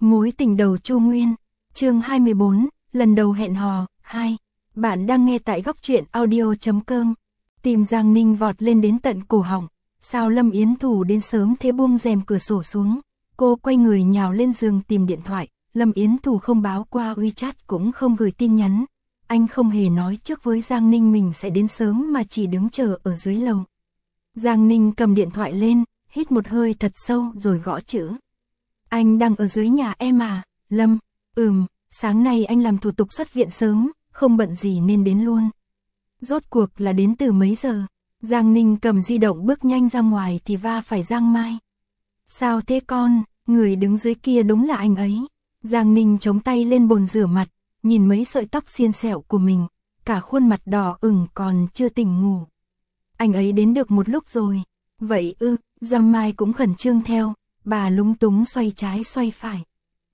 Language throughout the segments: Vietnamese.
Mối tình đầu Chu Nguyên, chương 24, lần đầu hẹn hò, 2. Bạn đang nghe tại góc truyện audio.com. Tìm Giang Ninh vọt lên đến tận cổ họng. Sao Lâm Yến Thủ đến sớm thế, buông rèm cửa sổ xuống. Cô quay người nhào lên giường tìm điện thoại. Lâm Yến Thủ không báo qua WeChat cũng không gửi tin nhắn. Anh không hề nói trước với Giang Ninh mình sẽ đến sớm mà chỉ đứng chờ ở dưới lầu. Giang Ninh cầm điện thoại lên, hít một hơi thật sâu rồi gõ chữ. Anh đang ở dưới nhà em à, Lâm? Sáng nay anh làm thủ tục xuất viện sớm, không bận gì nên đến luôn. Rốt cuộc là đến từ mấy giờ? Giang Ninh cầm di động bước nhanh ra ngoài thì va phải Giang Mai. Sao thế con? Người đứng dưới kia đúng là anh ấy. Giang Ninh chống tay lên bồn rửa mặt, nhìn mấy sợi tóc xiên xẹo của mình, cả khuôn mặt đỏ ửng còn chưa tỉnh ngủ. Anh ấy đến được một lúc rồi. Vậy Giang Mai cũng khẩn trương theo, bà lúng túng xoay trái xoay phải.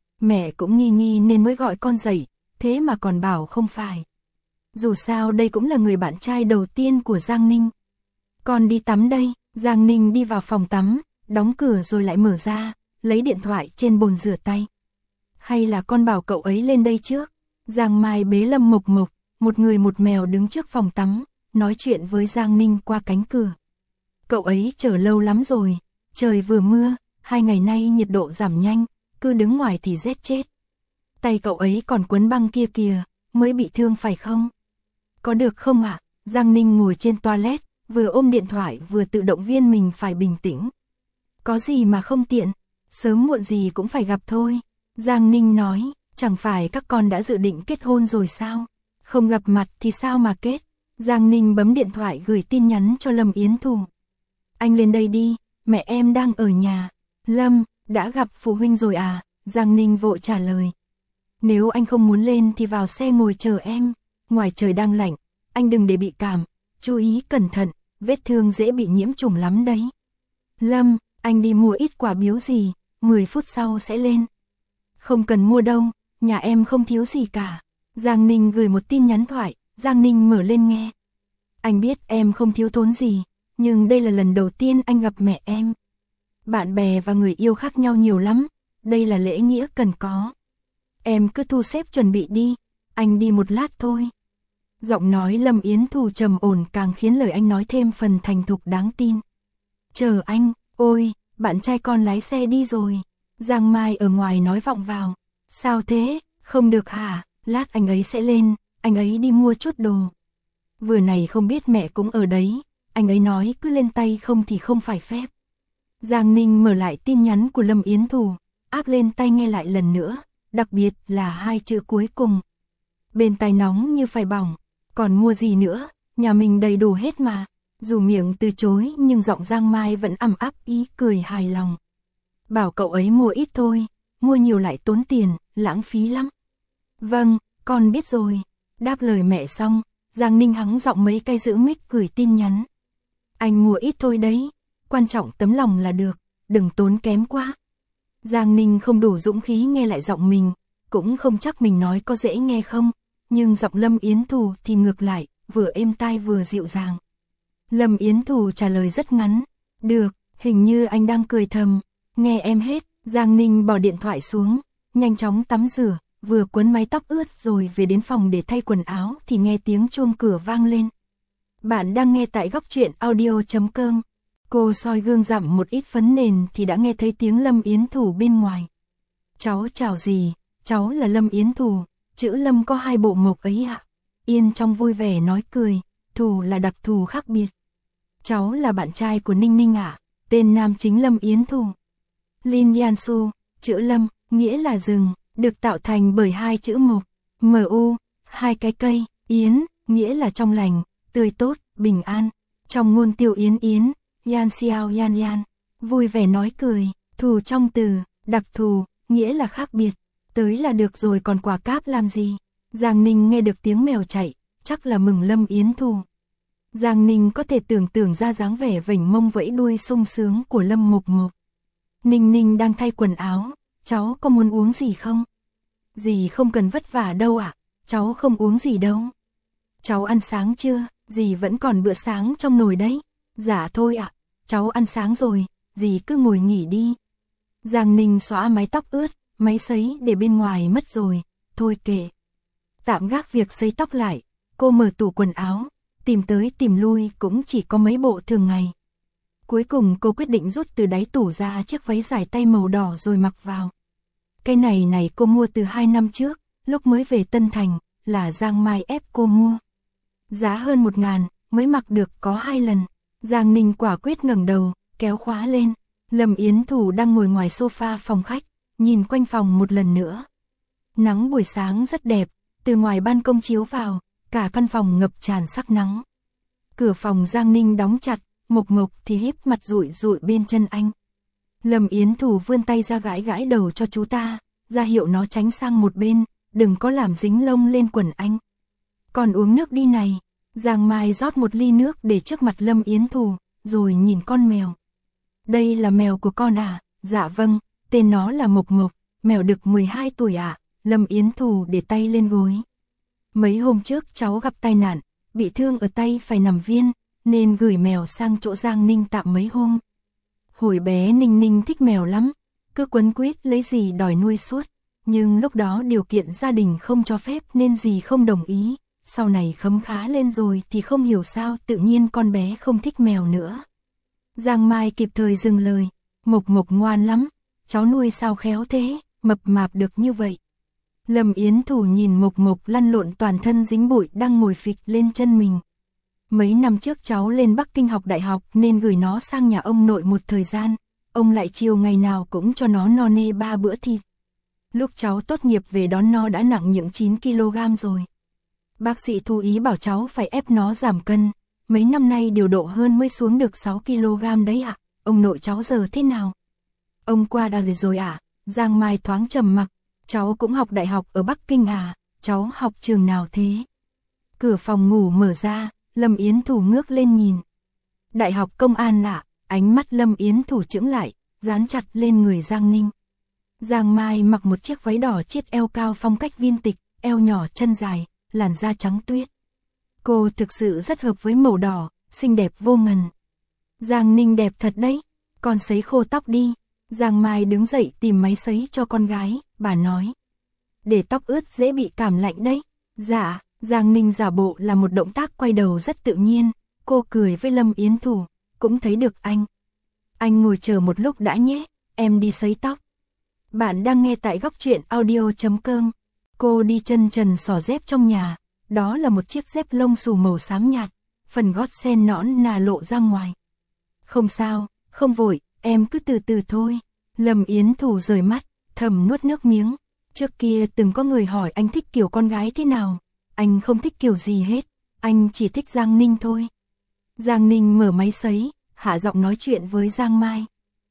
Mẹ cũng nghi nên mới gọi con dậy, thế mà còn bảo không phải. Dù sao đây cũng là người bạn trai đầu tiên của Giang Ninh. Con đi tắm đây. Giang Ninh đi vào phòng tắm, đóng cửa rồi lại mở ra, lấy điện thoại trên bồn rửa tay. Hay là con bảo cậu ấy lên đây trước? Giang Mai bế Lâm Mộc Mộc, một người một mèo đứng trước phòng tắm, nói chuyện với Giang Ninh qua cánh cửa. Cậu ấy chờ lâu lắm rồi, trời vừa mưa, 2 ngày nay nhiệt độ giảm nhanh, cứ đứng ngoài thì rét chết. Tay cậu ấy còn quấn băng kia kìa, mới bị thương phải không? Có được không ạ? Giang Ninh ngồi trên toilet, vừa ôm điện thoại vừa tự động viên mình phải bình tĩnh. Có gì mà không tiện, sớm muộn gì cũng phải gặp thôi. Giang Ninh nói, chẳng phải các con đã dự định kết hôn rồi sao? Không gặp mặt thì sao mà kết? Giang Ninh bấm điện thoại gửi tin nhắn cho Lâm Yến Thủ. Anh lên đây đi, mẹ em đang ở nhà. Lâm, đã gặp phụ huynh rồi à? Giang Ninh vội trả lời. Nếu anh không muốn lên thì vào xe ngồi chờ em. Ngoài trời đang lạnh, anh đừng để bị cảm, chú ý cẩn thận, vết thương dễ bị nhiễm trùng lắm đấy. Lâm, anh đi mua ít quà biếu gì, 10 phút sau sẽ lên. Không cần mua đâu, nhà em không thiếu gì cả. Giang Ninh gửi một tin nhắn thoại, Giang Ninh mở lên nghe. Anh biết em không thiếu thốn gì, nhưng đây là lần đầu tiên anh gặp mẹ em. Bạn bè và người yêu khác nhau nhiều lắm, đây là lễ nghĩa cần có. Em cứ thu xếp chuẩn bị đi, anh đi một lát thôi. Giọng nói Lâm Yến Thủ trầm ổn càng khiến lời anh nói thêm phần thành thục đáng tin. Chờ anh, ôi, bạn trai con lái xe đi rồi. Giang Mai ở ngoài nói vọng vào. Sao thế, không được hả? Lát anh ấy sẽ lên, anh ấy đi mua chút đồ. Vừa này không biết mẹ cũng ở đấy, anh ấy nói cứ lên tay không thì không phải phép. Giang Ninh mở lại tin nhắn của Lâm Yến Thủ, áp lên tai nghe lại lần nữa, đặc biệt là 2 chữ cuối cùng. Bên tai nóng như phải bỏng, còn mua gì nữa, nhà mình đầy đủ hết mà. Dù miệng từ chối nhưng giọng Giang Mai vẫn ẵm áp ý cười hài lòng. Bảo cậu ấy mua ít thôi, mua nhiều lại tốn tiền, lãng phí lắm. Vâng, con biết rồi. Đáp lời mẹ xong, Giang Ninh hắng giọng mấy cái giữ mic gửi tin nhắn. Anh mua ít thôi đấy, quan trọng tấm lòng là được, đừng tốn kém quá. Giang Ninh không đủ dũng khí nghe lại giọng mình, cũng không chắc mình nói có dễ nghe không, nhưng giọng Lâm Yến Thủ thì ngược lại, vừa êm tai vừa dịu dàng. Lâm Yến Thủ trả lời rất ngắn, được, hình như anh đang cười thầm, nghe em hết. Giang Ninh bỏ điện thoại xuống, nhanh chóng tắm rửa, vừa quấn mái tóc ướt rồi về đến phòng để thay quần áo thì nghe tiếng chuông cửa vang lên. Bạn đang nghe tại góc truyện audio.com. Cô soi gương dặm một ít phấn nền thì đã nghe thấy tiếng Lâm Yến Thủ bên ngoài. Cháu chào gì, cháu là Lâm Yến Thủ, chữ Lâm có 2 bộ mộc ấy ạ. Yên trong vui vẻ nói cười, Thủ là đặc thù khác biệt. Cháu là bạn trai của Ninh Ninh ạ, tên nam chính Lâm Yến Thủ. Lin Yansu, chữ Lâm, nghĩa là rừng, được tạo thành bởi 2 chữ mộc, MU, 2 cái cây, Yến, nghĩa là trong lành, tươi tốt, bình an. Trong ngôn tiêu Yến Yến, Yan Xiao Yan Yan, vui vẻ nói cười, Thù trong từ, đặc thù, nghĩa là khác biệt. Tới là được rồi còn quả cáp làm gì? Giang Ninh nghe được tiếng mèo chạy, chắc là mừng Lâm Yến Thủ. Giang Ninh có thể tưởng tượng ra dáng vẻ vểnh mông vẫy đuôi sung sướng của Lâm Mộc Mộc. Ninh Ninh đang thay quần áo, cháu có muốn uống gì không? Dì không cần vất vả đâu ạ, cháu không uống gì đâu. Cháu ăn sáng chưa? Dì vẫn còn bữa sáng trong nồi đấy. Dạ thôi ạ, cháu ăn sáng rồi, dì cứ ngồi nghỉ đi. Giang Ninh xõa mái tóc ướt, máy sấy để bên ngoài mất rồi, thôi kệ. Tạm gác việc sấy tóc lại, cô mở tủ quần áo, tìm tới tìm lui cũng chỉ có mấy bộ thường ngày. Cuối cùng cô quyết định rút từ đáy tủ ra chiếc váy dài tay màu đỏ rồi mặc vào. Cái này cô mua từ 2 năm trước, lúc mới về Tân Thành, là Giang Mai ép cô mua. Giá hơn 1.000, mới mặc được có 2 lần. Giang Ninh quả quyết ngẩng đầu, kéo khóa lên. Lâm Yến Thủ đang ngồi ngoài sofa phòng khách, nhìn quanh phòng một lần nữa. Nắng buổi sáng rất đẹp, từ ngoài ban công chiếu vào, cả căn phòng ngập tràn sắc nắng. Cửa phòng Giang Ninh đóng chặt, Mộc Mộc thì híp mặt rụi rụi bên chân anh. Lâm Yến Thủ vươn tay ra gãi gãi đầu cho chú ta, ra hiệu nó tránh sang một bên, đừng có làm dính lông lên quần anh. Còn uống nước đi này. Giang Mai rót một ly nước để trước mặt Lâm Yến Thủ, rồi nhìn con mèo. Đây là mèo của con à? Dạ vâng, tên nó là Mộc Mộc, mèo được 12 tuổi ạ. Lâm Yến Thủ để tay lên gối. Mấy hôm trước cháu gặp tai nạn, bị thương ở tay phải nằm viên, nên gửi mèo sang chỗ Giang Ninh tạm mấy hôm. Hồi bé Ninh Ninh thích mèo lắm, cứ quấn quýt lấy dì đòi nuôi suốt, nhưng lúc đó điều kiện gia đình không cho phép nên dì không đồng ý. Sau này khấm khá lên rồi thì không hiểu sao tự nhiên con bé không thích mèo nữa. Giang Mai kịp thời dừng lời, Mộc Mộc ngoan lắm, cháu nuôi sao khéo thế, mập mạp được như vậy. Lâm Yến Thủ nhìn Mộc Mộc lăn lộn toàn thân dính bụi đang ngồi phịch lên chân mình. Mấy năm trước cháu lên Bắc Kinh học đại học nên gửi nó sang nhà ông nội một thời gian, ông lại chiều ngày nào cũng cho nó no nê 3 bữa thịt. Lúc cháu tốt nghiệp về đón nó đã nặng những 9 kg rồi. Bác sĩ thú ý bảo cháu phải ép nó giảm cân, mấy năm nay điều độ hơn mới xuống được 6 kg đấy ạ. Ông nội cháu giờ thế nào? Ông qua Đà rồi ạ. Giang Mai thoáng trầm mặc, cháu cũng học đại học ở Bắc Kinh à, cháu học trường nào thế? Cửa phòng ngủ mở ra, Lâm Yến Thủ ngước lên nhìn. Đại học Công an ạ. Ánh mắt Lâm Yến Thủ chững lại, dán chặt lên người Giang Ninh. Giang Mai mặc một chiếc váy đỏ chiết eo cao phong cách vintage, eo nhỏ chân dài, làn da trắng tuyết. Cô thực sự rất hợp với màu đỏ, xinh đẹp vô ngần. Giang Ninh đẹp thật đấy, con sấy khô tóc đi. Giang Mai đứng dậy tìm máy sấy cho con gái, bà nói. Để tóc ướt dễ bị cảm lạnh đấy. Dạ, Giang Ninh giả bộ là một động tác quay đầu rất tự nhiên, cô cười với Lâm Yến Thủ, cũng thấy được anh. Anh ngồi chờ một lúc đã nhé, em đi sấy tóc. Bạn đang nghe tại góc truyện audio.com. Cô đi chân trần xỏ dép trong nhà, đó là một chiếc dép lông xù màu xám nhạt, phần gót sen nõn nà lộ ra ngoài. Không sao, không vội, em cứ từ từ thôi. Lâm Yến Thủ rời mắt, thầm nuốt nước miếng. Trước kia từng có người hỏi anh thích kiểu con gái thế nào, anh không thích kiểu gì hết, anh chỉ thích Giang Ninh thôi. Giang Ninh mở máy sấy, hạ giọng nói chuyện với Giang Mai.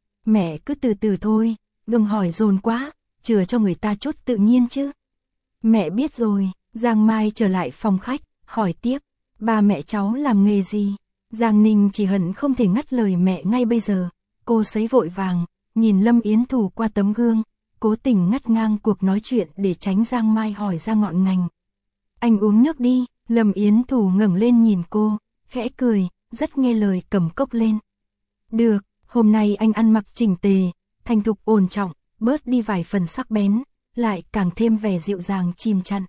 Mẹ cứ từ từ thôi, đừng hỏi dồn quá, chừa cho người ta chút tự nhiên chứ. Mẹ biết rồi. Giang Mai trở lại phòng khách, hỏi tiếp, ba mẹ cháu làm nghề gì? Giang Ninh chỉ hận không thể ngắt lời mẹ ngay bây giờ. Cô sấy vội vàng, nhìn Lâm Yến Thủ qua tấm gương, cố tình ngắt ngang cuộc nói chuyện để tránh Giang Mai hỏi ra ngọn ngành. Anh uống nước đi. Lâm Yến Thủ ngẩng lên nhìn cô, khẽ cười, rất nghe lời cầm cốc lên. Được, hôm nay anh ăn mặc chỉnh tề, thành thục ổn trọng, bớt đi vài phần sắc bén, lại càng thêm vẻ dịu dàng chìm chặn.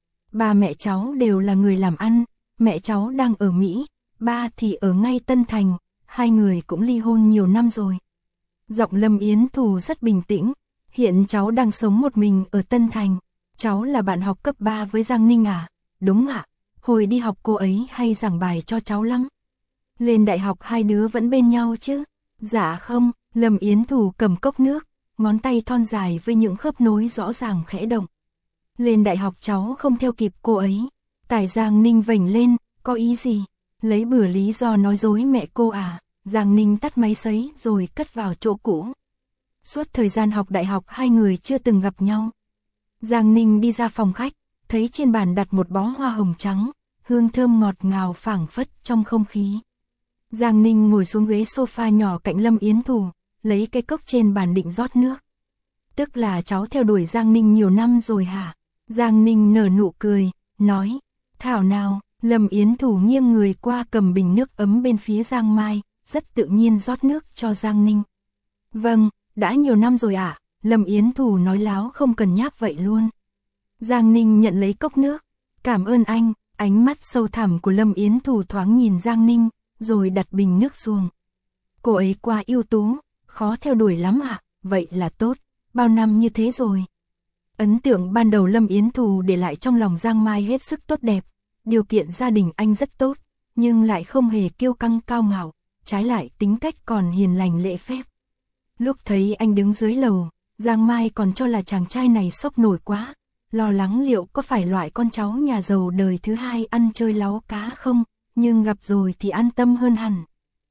Ba mẹ cháu đều là người làm ăn, mẹ cháu đang ở Mỹ, ba thì ở ngay Tân Thành, hai người cũng ly hôn nhiều năm rồi. Giọng Lâm Yến Thủ rất bình tĩnh, hiện cháu đang sống một mình ở Tân Thành. Cháu là bạn học cấp 3 với Giang Ninh à? Đúng ạ, hồi đi học cô ấy hay giảng bài cho cháu lắm. Lên đại học hai đứa vẫn bên nhau chứ? Dạ không. Lâm Yến Thủ cầm cốc nước, ngón tay thon dài với những khớp nối rõ ràng khẽ động. Lên đại học cháu không theo kịp cô ấy. Tài Giang Ninh vểnh lên, có ý gì? Lấy bừa lý do nói dối mẹ cô à? Giang Ninh tắt máy sấy rồi cất vào chỗ cũ. Suốt thời gian học đại học hai người chưa từng gặp nhau. Giang Ninh đi ra phòng khách, thấy trên bàn đặt một bó hoa hồng trắng, hương thơm ngọt ngào phảng phất trong không khí. Giang Ninh ngồi xuống ghế sofa nhỏ cạnh Lâm Yến Thủ, lấy cái cốc trên bàn định rót nước. Tức là cháu theo đuổi Giang Ninh nhiều năm rồi hả? Giang Ninh nở nụ cười, nói, thảo nào. Lâm Yến Thủ nghiêng người qua cầm bình nước ấm bên phía Giang Mai, rất tự nhiên rót nước cho Giang Ninh. Vâng, đã nhiều năm rồi ạ. Lâm Yến Thủ nói láo không cần nháp vậy luôn. Giang Ninh nhận lấy cốc nước. Cảm ơn anh, ánh mắt sâu thẳm của Lâm Yến Thủ thoáng nhìn Giang Ninh, rồi đặt bình nước xuống. Cô ấy quá ưu tú, khó theo đuổi lắm ạ, vậy là tốt, bao năm như thế rồi. Ấn tượng ban đầu Lâm Yến Thủ để lại trong lòng Giang Mai hết sức tốt đẹp, điều kiện gia đình anh rất tốt, nhưng lại không hề kiêu căng cao ngạo, trái lại tính cách còn hiền lành lễ phép. Lúc thấy anh đứng dưới lầu, Giang Mai còn cho là chàng trai này sốc nổi quá, lo lắng liệu có phải loại con cháu nhà giàu đời thứ hai ăn chơi láu cá không, nhưng gặp rồi thì an tâm hơn hẳn.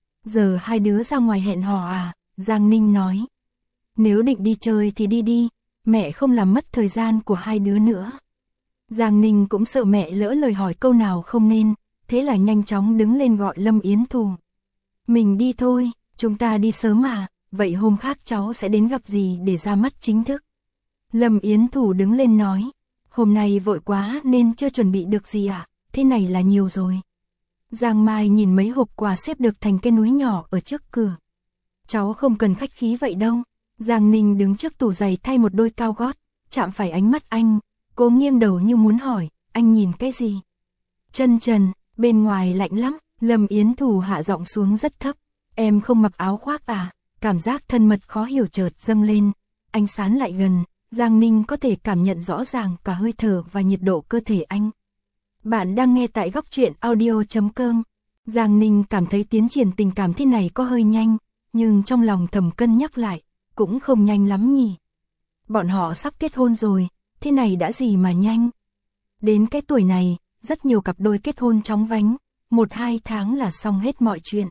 Giờ hai đứa ra ngoài hẹn hò à? Giang Ninh nói. Nếu định đi chơi thì đi đi, mẹ không làm mất thời gian của hai đứa nữa. Giang Ninh cũng sợ mẹ lỡ lời hỏi câu nào không nên, thế là nhanh chóng đứng lên gọi Lâm Yến Thủ. Mình đi thôi, chúng ta đi sớm à, vậy hôm khác cháu sẽ đến gặp dì để ra mắt chính thức. Lâm Yến Thủ đứng lên nói, hôm nay vội quá nên chưa chuẩn bị được gì à, thế này là nhiều rồi. Giang Mai nhìn mấy hộp quà xếp được thành cái núi nhỏ ở trước cửa. Cháu không cần khách khí vậy đâu. Giang Ninh đứng trước tủ giày thay một đôi cao gót, chạm phải ánh mắt anh, cô nghiêng đầu như muốn hỏi, anh nhìn cái gì? Chân trần, bên ngoài lạnh lắm, Lâm Yến Thủ hạ giọng xuống rất thấp, em không mặc áo khoác à? Cảm giác thân mật khó hiểu chợt dâng lên, anh sán lại gần, Giang Ninh có thể cảm nhận rõ ràng cả hơi thở và nhiệt độ cơ thể anh. Bạn đang nghe tại góc truyện audio.com. Giang Ninh cảm thấy tiến triển tình cảm thế này có hơi nhanh, nhưng trong lòng thầm cân nhắc lại, cũng không nhanh lắm nhỉ. Bọn họ sắp kết hôn rồi, thế này đã gì mà nhanh. Đến cái tuổi này, rất nhiều cặp đôi kết hôn chóng vánh, 1-2 tháng là xong hết mọi chuyện.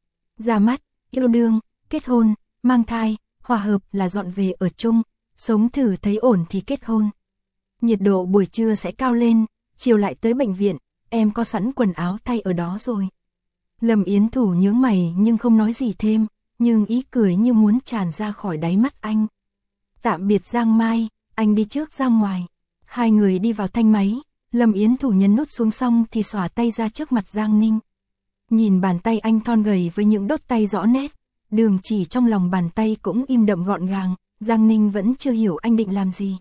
Ra mắt, yêu đương, kết hôn, mang thai, hòa hợp là dọn về ở chung, sống thử thấy ổn thì kết hôn. Nhiệt độ buổi trưa sẽ cao lên, chiều lại tới bệnh viện, em có sẵn quần áo thay ở đó rồi. Lâm Yến Thủ nhướng mày nhưng không nói gì thêm, nhưng ý cười như muốn tràn ra khỏi đáy mắt anh. Tạm biệt Giang Mai, anh đi trước ra ngoài. Hai người đi vào thanh máy, Lâm Yến Thủ nhấn nút xuống xong thì xòa tay ra trước mặt Giang Ninh. Nhìn bàn tay anh thon gầy với những đốt tay rõ nét, đường chỉ trong lòng bàn tay cũng im đậm gọn gàng, Giang Ninh vẫn chưa hiểu anh định làm gì.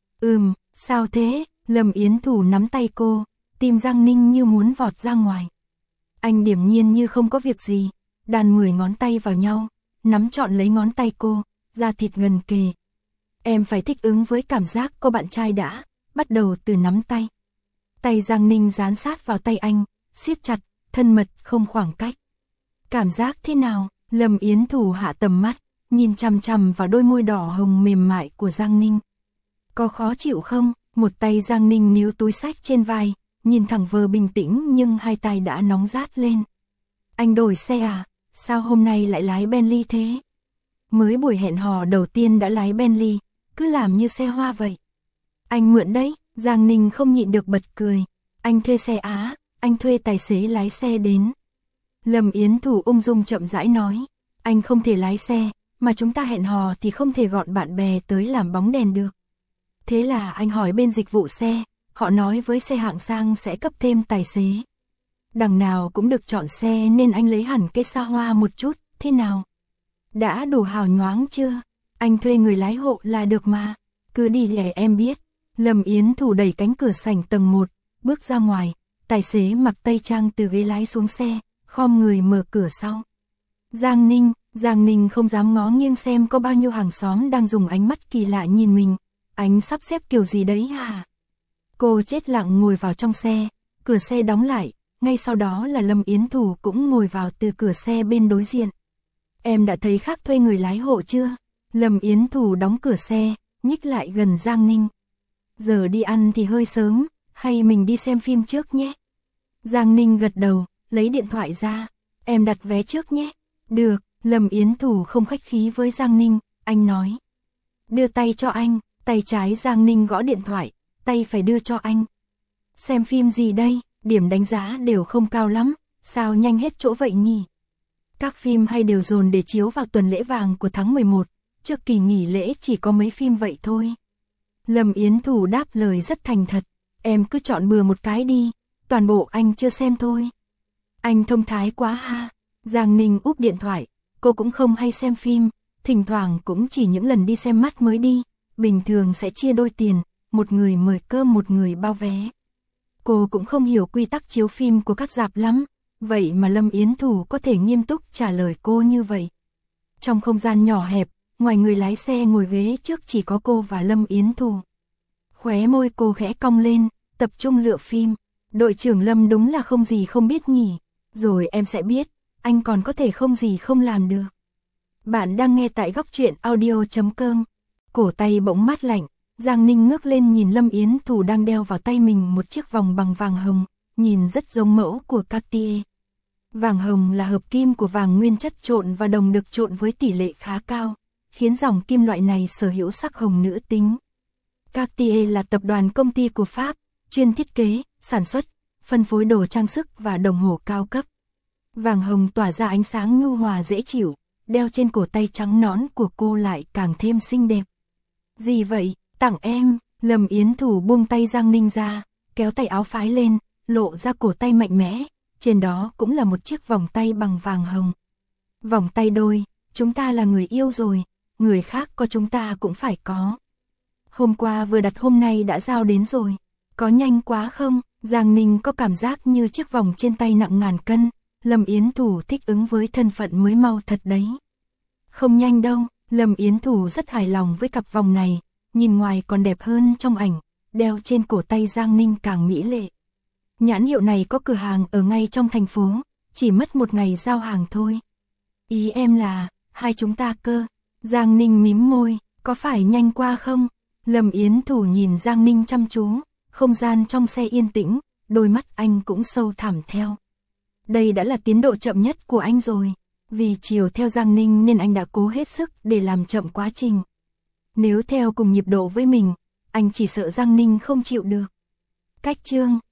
Sao thế? Lâm Yến Thủ nắm tay cô, tim Giang Ninh như muốn vọt ra ngoài. Anh điềm nhiên như không có việc gì, đan 10 ngón tay vào nhau, nắm trọn lấy ngón tay cô, da thịt gần kề. Em phải thích ứng với cảm giác có bạn trai đã, bắt đầu từ nắm tay. Tay Giang Ninh dán sát vào tay anh, siết chặt, thân mật không khoảng cách. Cảm giác thế nào? Lâm Yến Thủ hạ tầm mắt, nhìn chằm chằm vào đôi môi đỏ hồng mềm mại của Giang Ninh. Có khó chịu không? Một tay Giang Ninh níu túi xách trên vai, nhìn thẳng vờ bình tĩnh nhưng hai tay đã nóng rát lên. Anh đổi xe à? Sao hôm nay lại lái Bentley thế? Mới buổi hẹn hò đầu tiên đã lái Bentley, cứ làm như xe hoa vậy. Anh mượn đấy, Giang Ninh không nhịn được bật cười. Anh thuê xe á, anh thuê tài xế lái xe đến. Lâm Yến Thủ ung dung chậm rãi nói, anh không thể lái xe, mà chúng ta hẹn hò thì không thể gọi bạn bè tới làm bóng đèn được. Thế là anh hỏi bên dịch vụ xe, họ nói với xe hạng sang sẽ cấp thêm tài xế. Đằng nào cũng được chọn xe nên anh lấy hẳn cái xa hoa một chút, thế nào? Đã đủ hào nhoáng chưa? Anh thuê người lái hộ là được mà, cứ đi để em biết. Lâm Yến Thủ đẩy cánh cửa sảnh tầng 1, bước ra ngoài, tài xế mặc tây trang từ ghế lái xuống xe, khom người mở cửa sau. Giang Ninh không dám ngó nghiêng xem có bao nhiêu hàng xóm đang dùng ánh mắt kỳ lạ nhìn mình. Anh sắp xếp kiểu gì đấy hả? Cô chết lặng ngồi vào trong xe, cửa xe đóng lại, ngay sau đó là Lâm Yến Thủ cũng ngồi vào từ cửa xe bên đối diện. Em đã thấy khác thuê người lái hộ chưa? Lâm Yến Thủ đóng cửa xe, nhích lại gần Giang Ninh. Giờ đi ăn thì hơi sớm, hay mình đi xem phim trước nhé? Giang Ninh gật đầu, lấy điện thoại ra. Em đặt vé trước nhé. Được, Lâm Yến Thủ không khách khí với Giang Ninh, anh nói. Đưa tay cho anh, tay trái Giang Ninh gõ điện thoại, tay phải đưa cho anh. Xem phim gì đây? Điểm đánh giá đều không cao lắm, sao nhanh hết chỗ vậy nhỉ? Các phim hay đều dồn để chiếu vào tuần lễ vàng của tháng 11, trước kỳ nghỉ lễ chỉ có mấy phim vậy thôi. Lâm Yến Thủ đáp lời rất thành thật, em cứ chọn bừa một cái đi, toàn bộ anh chưa xem thôi. Anh thông thái quá ha. Giang Ninh úp điện thoại, cô cũng không hay xem phim, thỉnh thoảng cũng chỉ những lần đi xem mắt mới đi, bình thường sẽ chia đôi tiền, một người mời cơm một người bao vé. Cô cũng không hiểu quy tắc chiếu phim của các rạp lắm, vậy mà Lâm Yến Thủ có thể nghiêm túc trả lời cô như vậy. Trong không gian nhỏ hẹp, ngoài người lái xe ngồi ghế trước chỉ có cô và Lâm Yến Thủ. Khóe môi cô khẽ cong lên, tập trung lựa phim. Đội trưởng Lâm đúng là không gì không biết nhỉ. Rồi em sẽ biết, anh còn có thể không gì không làm được. Bạn đang nghe tại góc truyện audio.com. Cổ tay bỗng mát lạnh, Giang Ninh ngước lên nhìn Lâm Yến Thủ đang đeo vào tay mình một chiếc vòng bằng vàng hồng, nhìn rất giống mẫu của Cartier. Vàng hồng là hợp kim của vàng nguyên chất trộn và đồng được trộn với tỷ lệ khá cao, khiến dòng kim loại này sở hữu sắc hồng nữ tính. Cartier là tập đoàn công ty của Pháp, chuyên thiết kế, sản xuất, phân phối đồ trang sức và đồng hồ cao cấp. Vàng hồng tỏa ra ánh sáng nhu hòa dễ chịu, đeo trên cổ tay trắng nõn của cô lại càng thêm xinh đẹp. Gì vậy, tặng em? Lâm Yến Thủ buông tay Giang Ninh ra, kéo tay áo phái lên, lộ ra cổ tay mạnh mẽ, trên đó cũng là một chiếc vòng tay bằng vàng hồng. Vòng tay đôi, chúng ta là người yêu rồi, người khác có chúng ta cũng phải có. Hôm qua vừa đặt hôm nay đã giao đến rồi, có nhanh quá không? Giang Ninh có cảm giác như chiếc vòng trên tay nặng ngàn cân, Lâm Yến Thủ thích ứng với thân phận mới mau thật đấy. Không nhanh đâu, Lâm Yến Thủ rất hài lòng với cặp vòng này, nhìn ngoài còn đẹp hơn trong ảnh, đeo trên cổ tay Giang Ninh càng mỹ lệ. Nhãn hiệu này có cửa hàng ở ngay trong thành phố, chỉ mất một ngày giao hàng thôi. Ý em là, hai chúng ta cơ. Giang Ninh mím môi, có phải nhanh qua không? Lâm Yến Thủ nhìn Giang Ninh chăm chú, không gian trong xe yên tĩnh, đôi mắt anh cũng sâu thẳm theo. Đây đã là tiến độ chậm nhất của anh rồi, vì chiều theo Giang Ninh nên anh đã cố hết sức để làm chậm quá trình. Nếu theo cùng nhịp độ với mình, anh chỉ sợ Giang Ninh không chịu được. Cách chương